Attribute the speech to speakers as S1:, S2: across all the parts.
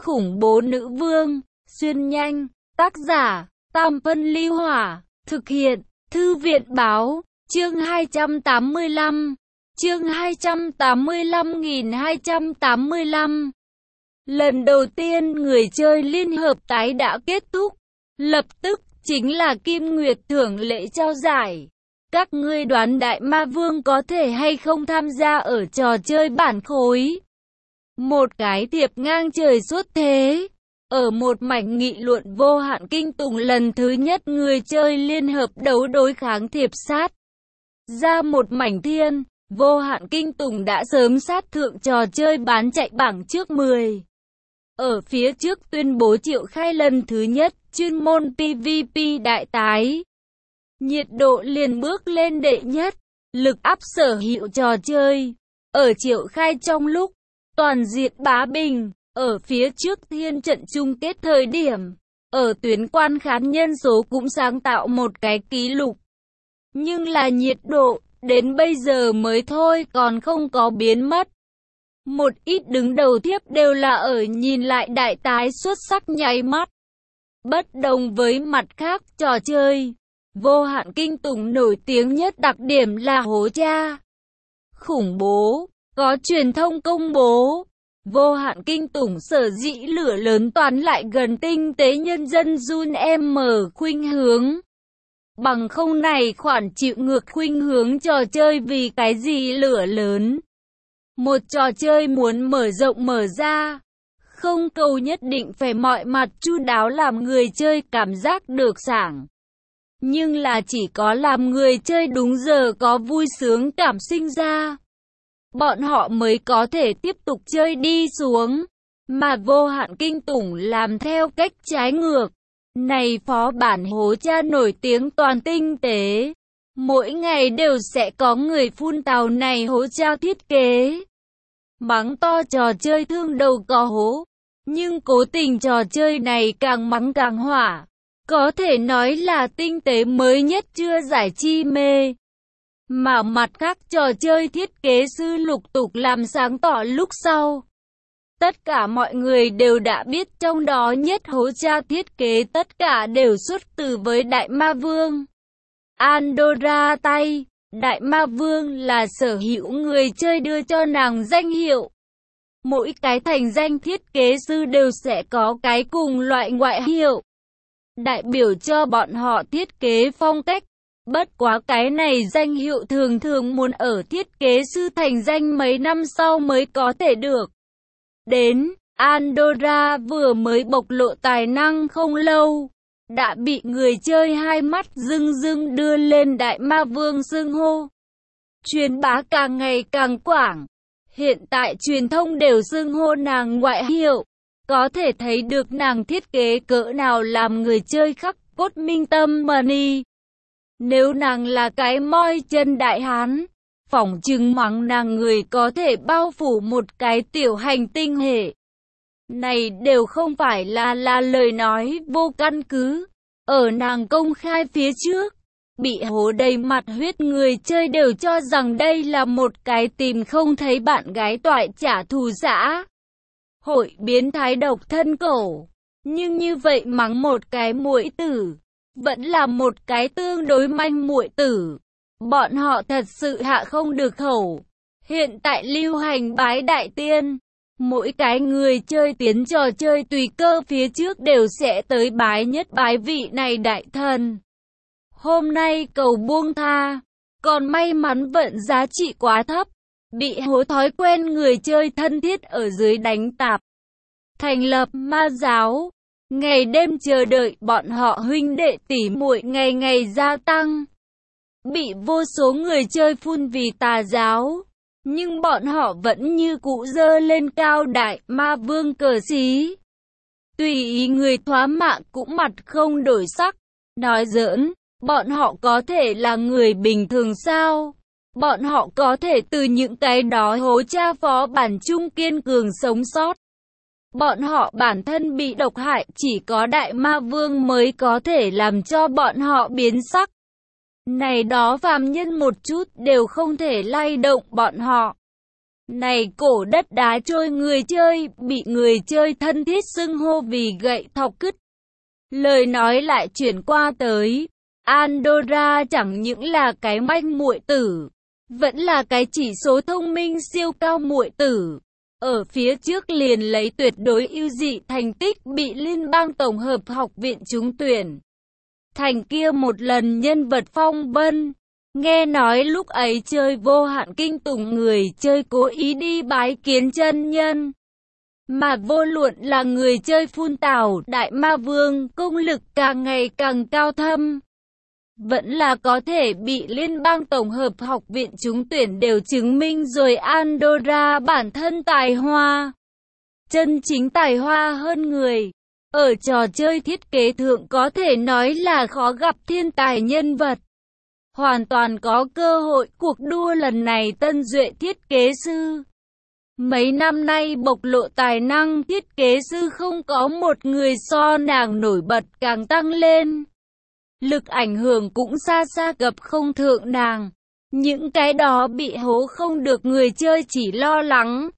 S1: Khủng bố nữ vương, xuyên nhanh, tác giả, Tam Phân Ly Hỏa, thực hiện, Thư viện báo, chương 285, chương 285.285. Lần đầu tiên người chơi liên hợp tái đã kết thúc, lập tức chính là Kim Nguyệt thưởng lễ trao giải. Các ngươi đoán Đại Ma Vương có thể hay không tham gia ở trò chơi bản khối? Một cái thiệp ngang trời suốt thế. Ở một mảnh nghị luận vô hạn kinh tủng lần thứ nhất người chơi liên hợp đấu đối kháng thiệp sát. Ra một mảnh thiên, vô hạn kinh tủng đã sớm sát thượng trò chơi bán chạy bảng trước 10. Ở phía trước tuyên bố triệu khai lần thứ nhất, chuyên môn PvP đại tái. Nhiệt độ liền bước lên đệ nhất, lực áp sở hữu trò chơi. Ở triệu khai trong lúc, toàn diện bá bình, ở phía trước thiên trận chung kết thời điểm, ở tuyến quan khán nhân số cũng sáng tạo một cái kỷ lục. Nhưng là nhiệt độ, đến bây giờ mới thôi còn không có biến mất. Một ít đứng đầu thiếp đều là ở nhìn lại đại tái xuất sắc nháy mắt. Bất đồng với mặt khác trò chơi, vô hạn kinh tủng nổi tiếng nhất đặc điểm là hố cha. Khủng bố, có truyền thông công bố. Vô hạn kinh tủng sở dĩ lửa lớn toán lại gần tinh tế nhân dân run em mở khuynh hướng. Bằng không này khoản chịu ngược khuynh hướng trò chơi vì cái gì lửa lớn. Một trò chơi muốn mở rộng mở ra, không cầu nhất định phải mọi mặt chu đáo làm người chơi cảm giác được sảng. Nhưng là chỉ có làm người chơi đúng giờ có vui sướng cảm sinh ra, bọn họ mới có thể tiếp tục chơi đi xuống. Mà vô hạn kinh tủng làm theo cách trái ngược. Này phó bản hố cha nổi tiếng toàn tinh tế. Mỗi ngày đều sẽ có người phun tào này hố cha thiết kế. Mắng to trò chơi thương đầu có hố. Nhưng cố tình trò chơi này càng mắng càng hỏa. Có thể nói là tinh tế mới nhất chưa giải chi mê. Mà mặt khác trò chơi thiết kế sư lục tục làm sáng tỏ lúc sau. Tất cả mọi người đều đã biết trong đó nhất hố cha thiết kế tất cả đều xuất từ với Đại Ma Vương. Andorra tay, Đại Ma Vương là sở hữu người chơi đưa cho nàng danh hiệu. Mỗi cái thành danh thiết kế sư đều sẽ có cái cùng loại ngoại hiệu, đại biểu cho bọn họ thiết kế phong cách. Bất quá cái này danh hiệu thường thường muốn ở thiết kế sư thành danh mấy năm sau mới có thể được. Đến, Andorra vừa mới bộc lộ tài năng không lâu, đã bị người chơi hai mắt rưng rưng đưa lên Đại Ma Vương xưng hô. Truyền bá càng ngày càng quảng, hiện tại truyền thông đều xưng hô nàng ngoại hiệu, có thể thấy được nàng thiết kế cỡ nào làm người chơi khắc cốt minh tâm money. Nếu nàng là cái moi chân đại hán, phỏng chừng mắng nàng người có thể bao phủ một cái tiểu hành tinh hệ. Này đều không phải là lời nói vô căn cứ. Ở nàng công khai phía trước, bị hố đầy mặt huyết người chơi đều cho rằng đây là một cái tìm không thấy bạn gái toại trả thù dã. Hội biến thái độc thân cổ. Nhưng như vậy mắng một cái muội tử, vẫn là một cái tương đối manh muội tử. Bọn họ thật sự hạ không được khẩu. Hiện tại lưu hành bái đại tiên. Mỗi cái người chơi tiến trò chơi tùy cơ phía trước đều sẽ tới bái nhất bái vị này đại thần. Hôm nay cầu buông tha. Còn may mắn vận giá trị quá thấp. Bị hố thói quen người chơi thân thiết ở dưới đánh tạp. Thành lập ma giáo. Ngày đêm chờ đợi bọn họ huynh đệ tỉ muội ngày ngày gia tăng. Bị vô số người chơi phun vì tà giáo. Nhưng bọn họ vẫn như cũ dơ lên cao Đại Ma Vương cờ xí. Tùy ý người thoá mạng cũng mặt không đổi sắc. Nói giỡn, bọn họ có thể là người bình thường sao? Bọn họ có thể từ những cái đó hố cha phó bản chung kiên cường sống sót. Bọn họ bản thân bị độc hại, chỉ có Đại Ma Vương mới có thể làm cho bọn họ biến sắc. Này đó phàm nhân một chút đều không thể lay động bọn họ. Này cổ đất đá trôi, người chơi bị người chơi thân thiết xưng hô vì gậy thọc cứt. Lời nói lại chuyển qua tới Andorra chẳng những là cái manh muội tử, vẫn là cái chỉ số thông minh siêu cao muội tử. Ở phía trước liền lấy tuyệt đối ưu dị thành tích bị Liên bang Tổng hợp Học viện trúng tuyển. Thành kia một lần nhân vật phong vân. Nghe nói lúc ấy chơi Vô Hạn Kinh Tùng người chơi cố ý đi bái kiến chân nhân. Mà vô luận là người chơi phun tảo Đại Ma Vương công lực càng ngày càng cao thâm, vẫn là có thể bị Liên bang Tổng hợp Học viện trúng tuyển đều chứng minh rồi Andorra bản thân tài hoa. Chân chính tài hoa hơn người. Ở trò chơi thiết kế thượng có thể nói là khó gặp thiên tài nhân vật. Hoàn toàn có cơ hội cuộc đua lần này tân duệ thiết kế sư. Mấy năm nay bộc lộ tài năng thiết kế sư không có một người so nàng nổi bật càng tăng lên. Lực ảnh hưởng cũng xa xa gặp không thượng nàng. Những cái đó bị hố không được người chơi chỉ lo lắng.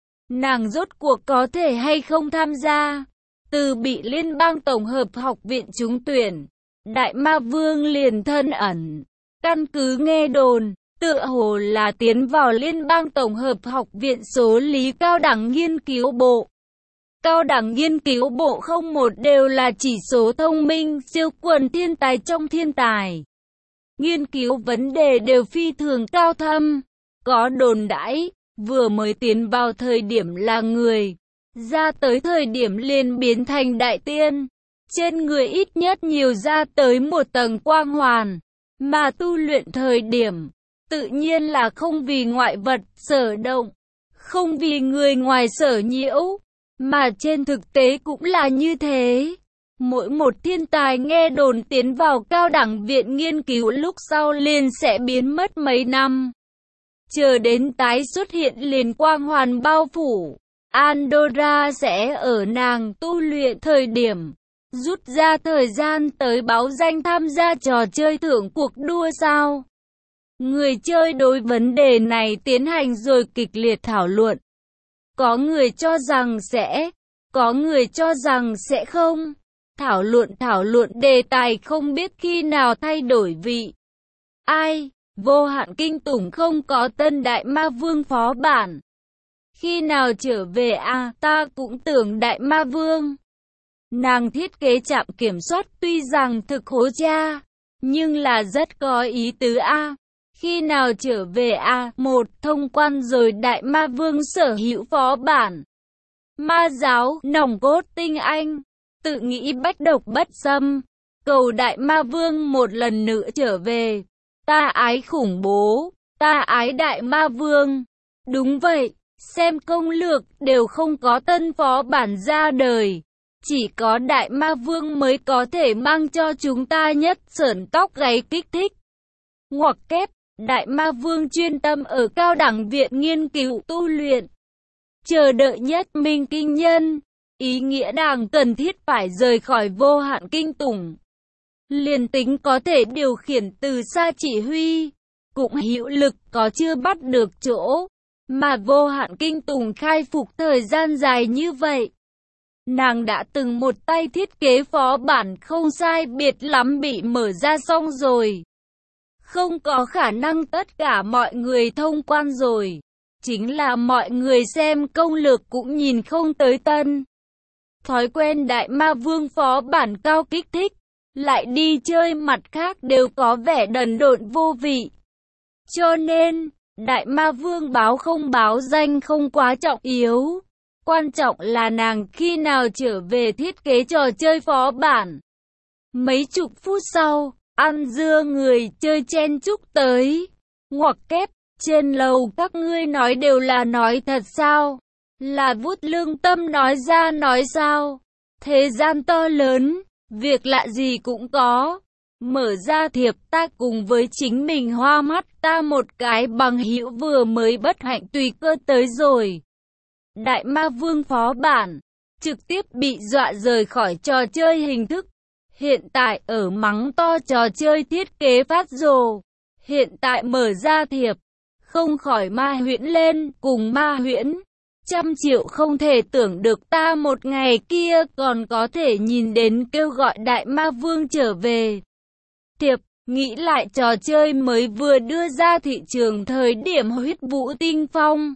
S1: Nàng rốt cuộc có thể hay không tham gia. Từ bị Liên bang Tổng hợp Học viện trúng tuyển, Đại Ma Vương liền thân ẩn. Căn cứ nghe đồn, tựa hồ là tiến vào Liên bang Tổng hợp Học viện số lý cao đẳng nghiên cứu bộ. Cao đẳng nghiên cứu bộ không một đều là chỉ số thông minh siêu quần thiên tài trong thiên tài. Nghiên cứu vấn đề đều phi thường cao thâm. Có đồn đãi, vừa mới tiến vào thời điểm là người, ra tới thời điểm liền biến thành đại tiên. Trên người ít nhất nhiều ra tới một tầng quang hoàn. Mà tu luyện thời điểm, tự nhiên là không vì ngoại vật sở động, không vì người ngoài sở nhiễu, mà trên thực tế cũng là như thế. Mỗi một thiên tài nghe đồn tiến vào cao đẳng viện nghiên cứu lúc sau liền sẽ biến mất mấy năm. Chờ đến tái xuất hiện liền quang hoàn bao phủ, Andorra sẽ ở nàng tu luyện thời điểm rút ra thời gian tới báo danh tham gia trò chơi thưởng cuộc đua sao? Người chơi đối vấn đề này tiến hành rồi kịch liệt thảo luận. Có người cho rằng sẽ, có người cho rằng sẽ không. Thảo luận đề tài không biết khi nào thay đổi vị. Ai? Vô Hạn Kinh Tủng không có tân Đại Ma Vương phó bản. Khi nào trở về à? Ta cũng tưởng Đại Ma Vương. Nàng thiết kế trạm kiểm soát tuy rằng thực hố cha, nhưng là rất có ý tứ a. Khi nào trở về a? Một thông quan rồi Đại Ma Vương sở hữu phó bản. Ma giáo, nòng cốt tinh anh, tự nghĩ bách độc bất xâm, cầu Đại Ma Vương một lần nữa trở về. Ta ái khủng bố, ta ái Đại Ma Vương. Đúng vậy, xem công lược đều không có tân phó bản ra đời. Chỉ có Đại Ma Vương mới có thể mang cho chúng ta nhất sởn tóc gáy kích thích. Ngoặc kép, Đại Ma Vương chuyên tâm ở cao đẳng viện nghiên cứu tu luyện. Chờ đợi nhất minh kinh nhân, ý nghĩa nàng cần thiết phải rời khỏi Vô Hạn Kinh Tủng. Liền tính có thể điều khiển từ xa chỉ huy, cũng hữu lực có chưa bắt được chỗ, mà Vô Hạn Kinh Tủng khai phục thời gian dài như vậy. Nàng đã từng một tay thiết kế phó bản không sai biệt lắm bị mở ra xong rồi. Không có khả năng tất cả mọi người thông quan rồi. Chính là mọi người xem công lược cũng nhìn không tới tân. Thói quen Đại Ma Vương phó bản cao kích thích, lại đi chơi mặt khác đều có vẻ đần độn vô vị. Cho nên, Đại Ma Vương báo không báo danh không quá trọng yếu. Quan trọng là nàng khi nào trở về thiết kế trò chơi phó bản. Mấy chục phút sau, ăn dưa người chơi chen chúc tới. Ngoặc kép, trên lầu các ngươi nói đều là nói thật sao? Là vút lương tâm nói ra nói sao? Thế gian to lớn, việc lạ gì cũng có. Mở ra thiệp ta cùng với chính mình hoa mắt ta một cái bằng hữu vừa mới bất hạnh tùy cơ tới rồi. Đại Ma Vương phó bản, trực tiếp bị dọa rời khỏi trò chơi hình thức. Hiện tại ở mắng to trò chơi thiết kế phát rồ. Hiện tại mở ra thiệp, không khỏi ma huyễn lên, cùng ma huyễn. 100.000.000 không thể tưởng được ta một ngày kia còn có thể nhìn đến kêu gọi đại ma vương trở về. Thiệp, nghĩ lại trò chơi mới vừa đưa ra thị trường thời điểm huyết vũ tinh phong.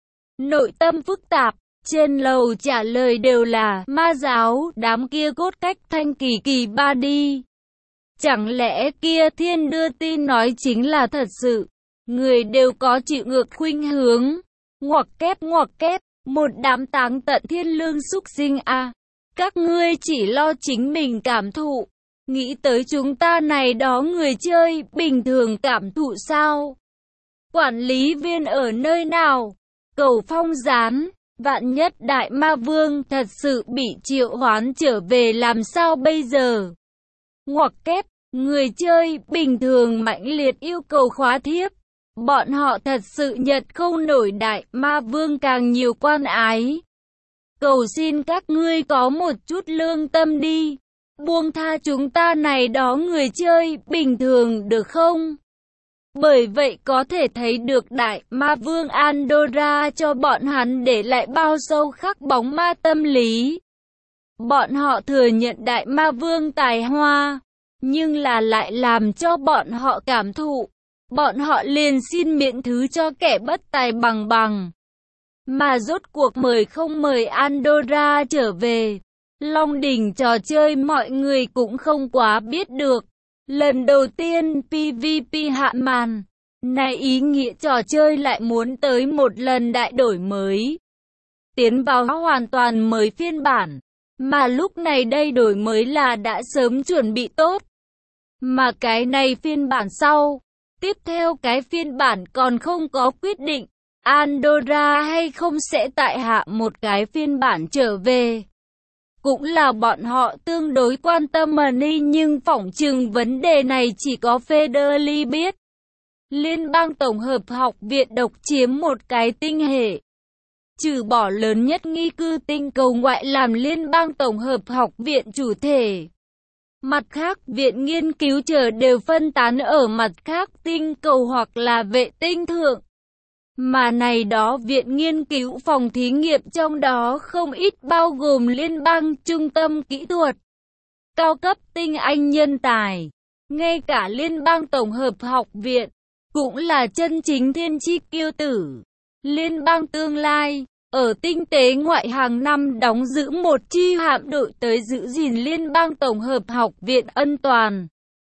S1: Nội tâm phức tạp, trên lầu trả lời đều là ma giáo, đám kia cốt cách thanh kỳ kỳ ba đi. Chẳng lẽ kia thiên đưa tin nói chính là thật sự? Người đều có chịu ngược khuynh hướng. Ngoặc kép, một đám táng tận thiên lương súc sinh a. Các ngươi chỉ lo chính mình cảm thụ. Nghĩ tới chúng ta này đó người chơi, bình thường cảm thụ sao? Quản lý viên ở nơi nào? Cầu phong gián, vạn nhất đại ma vương thật sự bị triệu hoán trở về làm sao bây giờ? Ngoặc kép, người chơi, bình thường mãnh liệt yêu cầu khóa thiếp. Bọn họ thật sự nhận không nổi đại ma vương càng nhiều quan ái. Cầu xin các ngươi có một chút lương tâm đi. Buông tha chúng ta này đó người chơi, bình thường được không? Bởi vậy có thể thấy được đại ma vương Andorra cho bọn hắn để lại bao sâu khắc bóng ma tâm lý. Bọn họ thừa nhận đại ma vương tài hoa, nhưng là lại làm cho bọn họ cảm thụ. Bọn họ liền xin miễn thứ cho kẻ bất tài bằng bằng. Mà rốt cuộc mời không mời Andorra trở về. Long đỉnh trò chơi mọi người cũng không quá biết được. Lần đầu tiên PvP hạ màn. Này ý nghĩa trò chơi lại muốn tới một lần đại đổi mới. Tiến vào hoàn toàn mới phiên bản. Mà lúc này đây đổi mới là đã sớm chuẩn bị tốt. Mà cái này phiên bản sau. Tiếp theo cái phiên bản còn không có quyết định. Andorra hay không sẽ tại hạ một cái phiên bản trở về. Cũng là bọn họ tương đối quan tâm money nhưng phỏng chừng vấn đề này chỉ có Federally biết. Liên bang tổng hợp học viện độc chiếm một cái tinh hệ. Trừ bỏ lớn nhất nghi cư tinh cầu ngoại làm liên bang tổng hợp học viện chủ thể. Mặt khác, viện nghiên cứu chờ đều phân tán ở mặt khác tinh cầu hoặc là vệ tinh thượng. Mà này đó viện nghiên cứu phòng thí nghiệm trong đó không ít bao gồm liên bang trung tâm kỹ thuật, cao cấp tinh anh nhân tài, ngay cả liên bang tổng hợp học viện, cũng là chân chính thiên chi kiêu tử. Liên bang tương lai, ở tinh tế ngoại hàng năm đóng giữ một chi hạm đội tới giữ gìn liên bang tổng hợp học viện an toàn.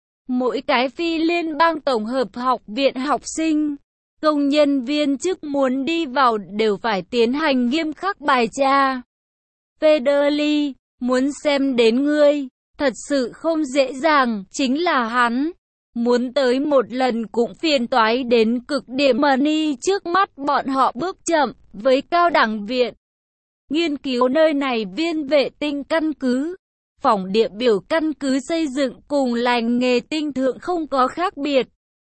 S1: Mỗi cái phi liên bang tổng hợp học viện học sinh, công nhân viên chức muốn đi vào đều phải tiến hành nghiêm khắc bài tra. Federally, muốn xem đến ngươi, thật sự không dễ dàng, chính là hắn. Muốn tới một lần cũng phiền toái đến cực điểm money trước mắt bọn họ bước chậm với cao đẳng viện. Nghiên cứu nơi này viên vệ tinh căn cứ, phỏng địa biểu căn cứ xây dựng cùng lành nghề tinh thượng không có khác biệt.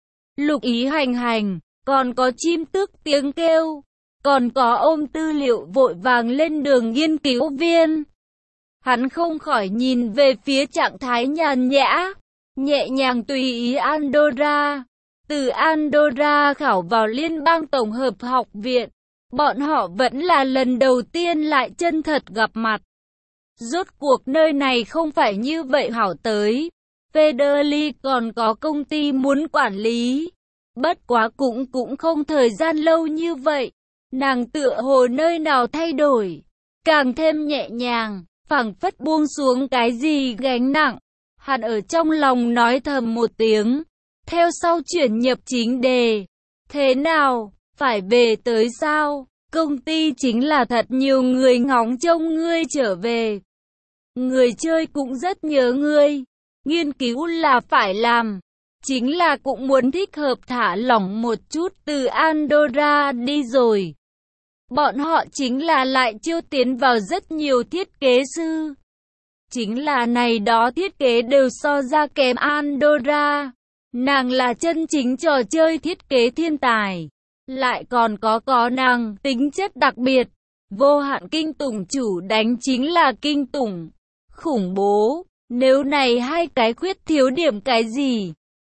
S1: Lục ý hành, còn có chim tước tiếng kêu, còn có ôm tư liệu vội vàng lên đường nghiên cứu viên. Hắn không khỏi nhìn về phía trạng thái nhàn nhã, nhẹ nhàng tùy ý Andorra. Từ Andorra khảo vào liên bang tổng hợp học viện, bọn họ vẫn là lần đầu tiên lại chân thật gặp mặt. Rốt cuộc nơi này không phải như vậy hảo tới. Federally còn có công ty muốn quản lý. Bất quá cũng không thời gian lâu như vậy. Nàng tựa hồ nơi nào thay đổi, càng thêm nhẹ nhàng, phảng phất buông xuống cái gì gánh nặng. Hắn ở trong lòng nói thầm một tiếng, theo sau chuyển nhập chính đề. Thế nào, phải về tới sao? Công ty chính là thật nhiều người ngóng trông ngươi trở về. Người chơi cũng rất nhớ ngươi. Nghiên cứu là phải làm. Chính là cũng muốn thích hợp thả lỏng một chút từ Andorra đi rồi. Bọn họ chính là lại chiêu tiến vào rất nhiều thiết kế sư. Chính là này đó thiết kế đều so ra kém Andorra. Nàng là chân chính trò chơi thiết kế thiên tài. Lại còn có nàng tính chất đặc biệt. Vô hạn kinh tủng chủ đánh chính là kinh tủng. Khủng bố. Nếu này hai cái khuyết thiếu điểm cái gì?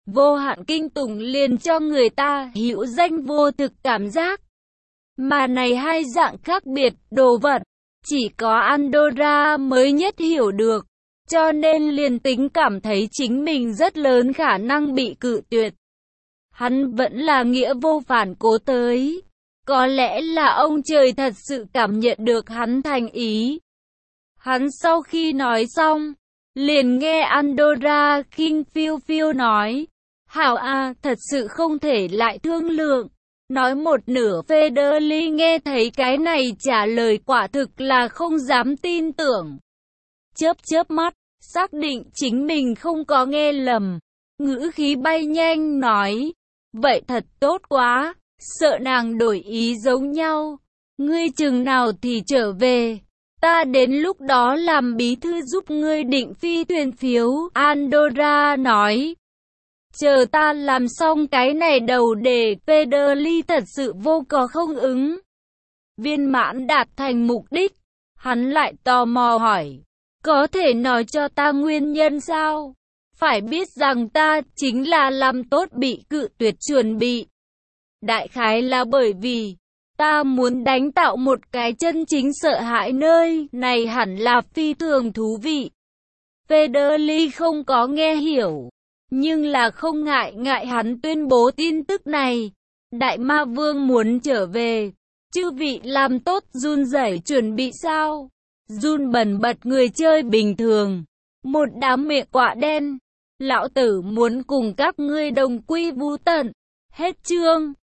S1: vô hạn kinh tủng liền cho người ta hữu danh vô thực cảm giác. Mà này hai dạng khác biệt đồ vật, chỉ có Andorra mới nhất hiểu được, cho nên liền tính cảm thấy chính mình rất lớn khả năng bị cự tuyệt. Hắn vẫn là nghĩa vô phản cố tới. Có lẽ là ông trời thật sự cảm nhận được hắn thành ý. Hắn sau khi nói xong, liền nghe Andorra khinh phiêu phiêu nói, hảo a, thật sự không thể lại thương lượng. Nói một nửa Federli nghe thấy cái này trả lời quả thực là không dám tin tưởng. Chớp chớp mắt, xác định chính mình không có nghe lầm. Ngữ khí bay nhanh nói, vậy thật tốt quá, sợ nàng đổi ý giống nhau. Ngươi chừng nào thì trở về, ta đến lúc đó làm bí thư giúp ngươi định phi thuyền phiếu. Andorra nói, chờ ta làm xong cái này đầu đề. Federli thật sự vô có không ứng. Viên mãn đạt thành mục đích, hắn lại tò mò hỏi, có thể nói cho ta nguyên nhân sao? Phải biết rằng ta chính là làm tốt bị cự tuyệt chuẩn bị. Đại khái là bởi vì ta muốn đánh tạo một cái chân chính sợ hãi, nơi này hẳn là phi thường thú vị. Federli không có nghe hiểu, nhưng là không ngại hắn tuyên bố tin tức này. Đại ma vương muốn trở về, chư vị làm tốt run rẩy chuẩn bị sao? Run bần bật người chơi bình thường, một đám miệng quạ đen. Lão tử muốn cùng các ngươi đồng quy vu tận. Hết chương.